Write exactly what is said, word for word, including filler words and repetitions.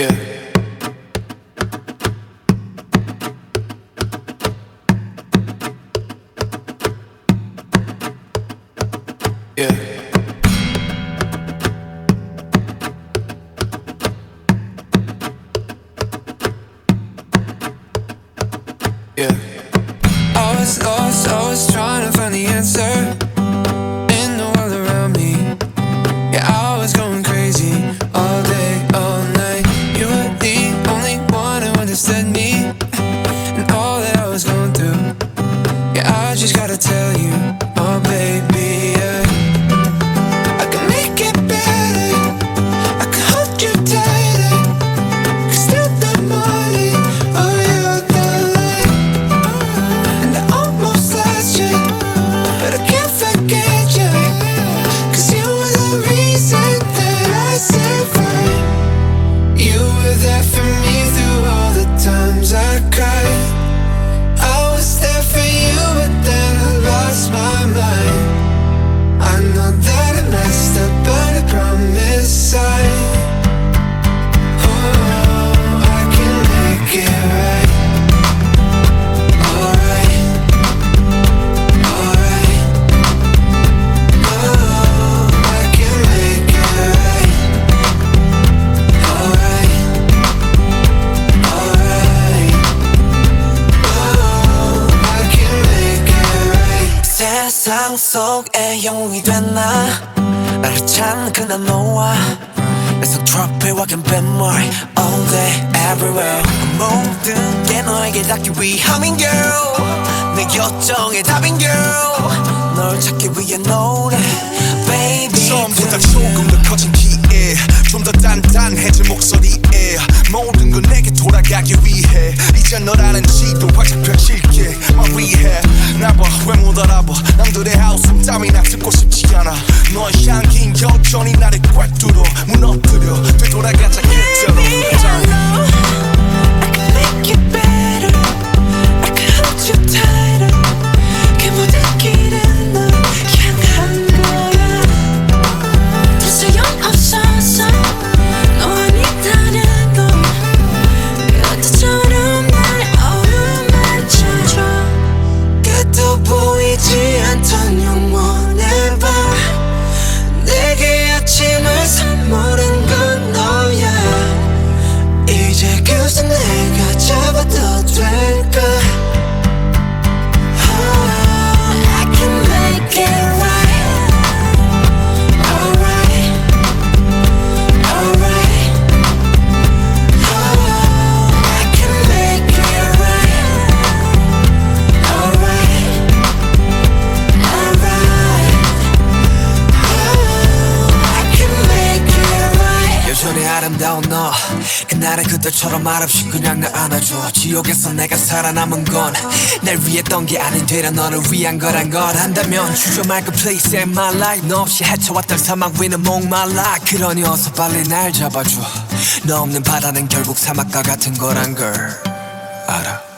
Yeah. Yeah. Yeah. I was lost, I was trying to find the answer in the world around me. Yeah, I was going crazy all day, all night. You were the only one who understood me and all that I was going through. Yeah, I just gotta tell you, oh baby, yeah. I can make it better, I can hold you tighter, 'cause through the morning, oh you're the light. And I almost lost you, but I can't forget you, 'cause you were the reason that I survived. You were there for me through all the times I cried. I was there for you, but then I lost my mind. I know that I messed up, but I promise I Oh, I can make it right. Alright, alright. Oh, I can make it right. Alright, alright. Oh, I can make it right. 세상 속에 영웅이 됐나 나를 찾는 그날 너와 내속 트로피와 긴 뱃머리 all day everywhere 모든 게 너에게 닿기 위함인 girl 내 요청의 답인 girl 널 찾기 위해 노래 baby 처음보다 조금 더 커진 기회 좀 더 단단해진 목소리에 모든 건 내게 돌아가기 위해 이제 너라는 지도 활짝 펼칠게 My rehab 나봐 왜 못 알아봐 남들의 하우스 땀이나 듣고 싶지 않아 너의 향긴 여전히 나를 꽉 뚫어 무너뜨려 되돌아가자 그대로 Baby, I know I can make it better I can hold you tighter 그 모든 길은 널 향한 거야 더 소용없어서 너 아니다는 걸 그때처럼 날 어루만져줘 끝도 보이지 않던 영원의 밤 내게 아침을 선물한 건 너야 이제 그새 내가 잡아도 될까 oh, I can make it right Alright Alright oh, I can make it right Alright Alright oh, I can make it right 여전히 아름다운 너 그날의 그때처럼 말없이 그냥 날 안아줘 지옥에서 내가 살아남은 건 날 위했던 게 아닌 되려 너를 위한 거란 걸 안다면 주저 말고 please save my life 너 없이 헤쳐왔던 사막 위는 목말라 그러니 어서 빨리 날 잡아줘 너 없는 바다는 결국 사막과 같은 거란 걸 알아